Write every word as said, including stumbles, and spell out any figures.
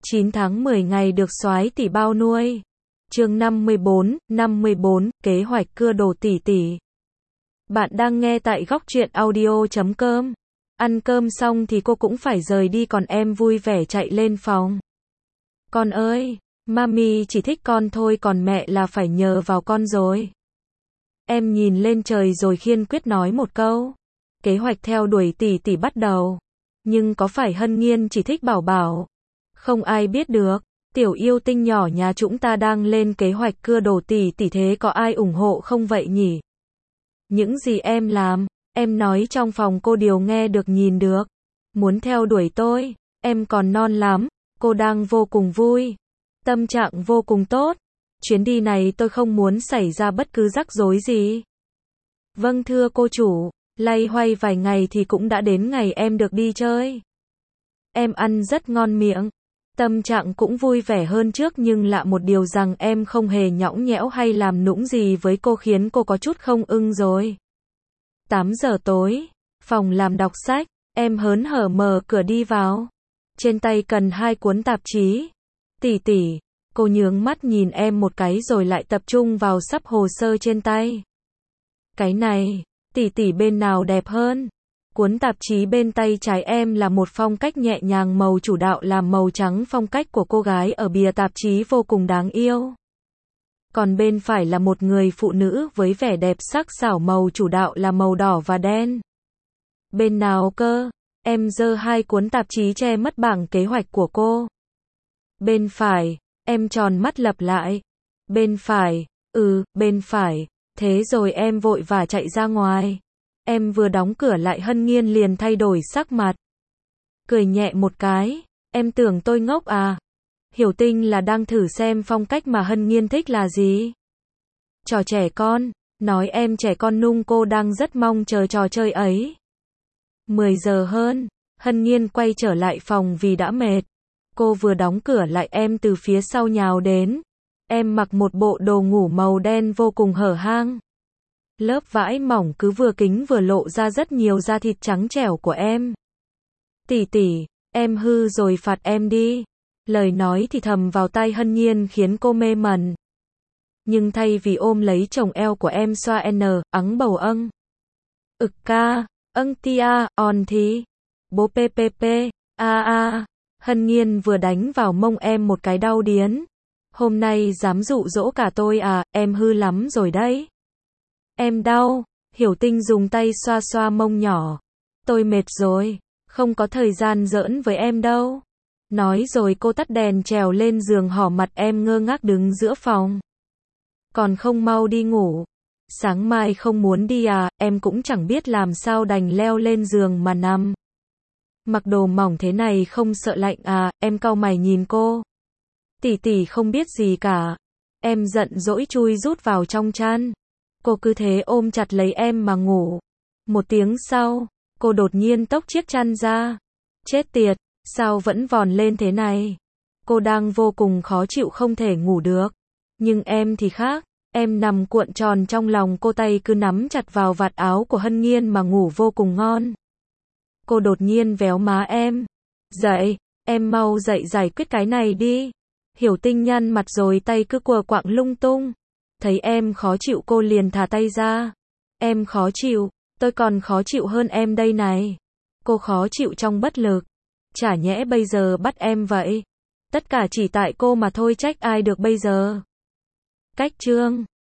chín tháng mười ngày được soái tỷ bao nuôi. Chương năm mươi bốn, năm mươi bốn, kế hoạch cưa đồ tỷ tỷ. Bạn đang nghe tại góc truyện audio chấm com. Ăn cơm xong thì cô cũng phải rời đi, còn em vui vẻ chạy lên phòng. Con ơi, mami chỉ thích con thôi, còn mẹ là phải nhờ vào con rồi. Em nhìn lên trời rồi kiên quyết nói một câu. Kế hoạch theo đuổi tỷ tỷ bắt đầu. Nhưng có phải Hân Nhiên chỉ thích Bảo Bảo? Không ai biết được. Tiểu yêu tinh nhỏ nhà chúng ta đang lên kế hoạch cưa đồ tỷ tỷ, thế có ai ủng hộ không vậy nhỉ? Những gì em làm, em nói trong phòng cô đều nghe được nhìn được. Muốn theo đuổi tôi, em còn non lắm. Cô đang vô cùng vui. Tâm trạng vô cùng tốt. Chuyến đi này tôi không muốn xảy ra bất cứ rắc rối gì. Vâng thưa cô chủ. Loay hoay vài ngày thì cũng đã đến ngày em được đi chơi. Em ăn rất ngon miệng. Tâm trạng cũng vui vẻ hơn trước, nhưng lạ một điều rằng em không hề nhõng nhẽo hay làm nũng gì với cô, khiến cô có chút không ưng rồi. tám giờ tối, phòng làm đọc sách, em hớn hở mở cửa đi vào. Trên tay cần hai cuốn tạp chí. Tỷ tỷ, cô nhướng mắt nhìn em một cái rồi lại tập trung vào sắp hồ sơ trên tay. Cái này, tỷ tỷ bên nào đẹp hơn? Cuốn tạp chí bên tay trái em là một phong cách nhẹ nhàng, màu chủ đạo là màu trắng, phong cách của cô gái ở bìa tạp chí vô cùng đáng yêu. Còn bên phải là một người phụ nữ với vẻ đẹp sắc sảo, màu chủ đạo là màu đỏ và đen. Bên nào cơ? Em giơ hai cuốn tạp chí che mất bảng kế hoạch của cô. Bên phải, em tròn mắt lặp lại. Bên phải, ừ, bên phải. Thế rồi em vội vã chạy ra ngoài. Em vừa đóng cửa lại, Hân Nhiên liền thay đổi sắc mặt. Cười nhẹ một cái. Em tưởng tôi ngốc à? Hiểu Tinh là đang thử xem phong cách mà Hân Nhiên thích là gì. Trò trẻ con. Nói em trẻ con nung, cô đang rất mong chờ trò chơi ấy. mười giờ hơn. Hân Nhiên quay trở lại phòng vì đã mệt. Cô vừa đóng cửa lại, em từ phía sau nhào đến. Em mặc một bộ đồ ngủ màu đen vô cùng hở hang. Lớp vải mỏng cứ vừa kín vừa lộ ra rất nhiều da thịt trắng trẻo của em. Tỷ tỷ, em hư rồi, phạt em đi. Lời nói thì thầm vào tai Hân Nhiên khiến cô mê mẩn. Nhưng thay vì ôm lấy chồng eo của em xoa n, ắng bầu âng. Ực ca, âng tia, on thi. Bố ppp, a a. Hân Nhiên vừa đánh vào mông em một cái đau điến. Hôm nay dám dụ dỗ cả tôi à, em hư lắm rồi đấy. Em đau. Hiểu Tinh dùng tay xoa xoa mông nhỏ. Tôi mệt rồi, không có thời gian giỡn với em đâu. Nói rồi cô tắt đèn trèo lên giường, hỏ mặt em ngơ ngác đứng giữa phòng. Còn không mau đi ngủ. Sáng mai không muốn đi à? Em cũng chẳng biết làm sao, đành leo lên giường mà nằm. Mặc đồ mỏng thế này không sợ lạnh à? Em cau mày nhìn cô. Tỷ tỷ không biết gì cả. Em giận dỗi chui rút vào trong chăn. Cô cứ thế ôm chặt lấy em mà ngủ. Một tiếng sau, cô đột nhiên tốc chiếc chăn ra. Chết tiệt, sao vẫn vòn lên thế này? Cô đang vô cùng khó chịu, không thể ngủ được. Nhưng em thì khác, em nằm cuộn tròn trong lòng cô, tay cứ nắm chặt vào vạt áo của Hân Nhiên mà ngủ vô cùng ngon. Cô đột nhiên véo má em. Dậy, em mau dậy giải quyết cái này đi. Hiểu Tinh nhăn mặt rồi tay cứ quờ quạng lung tung. Thấy em khó chịu cô liền thả tay ra. Em khó chịu, tôi còn khó chịu hơn em đây này. Cô khó chịu trong bất lực. Chả nhẽ bây giờ bắt em vậy. Tất cả chỉ tại cô mà thôi, trách ai được bây giờ. Cách chương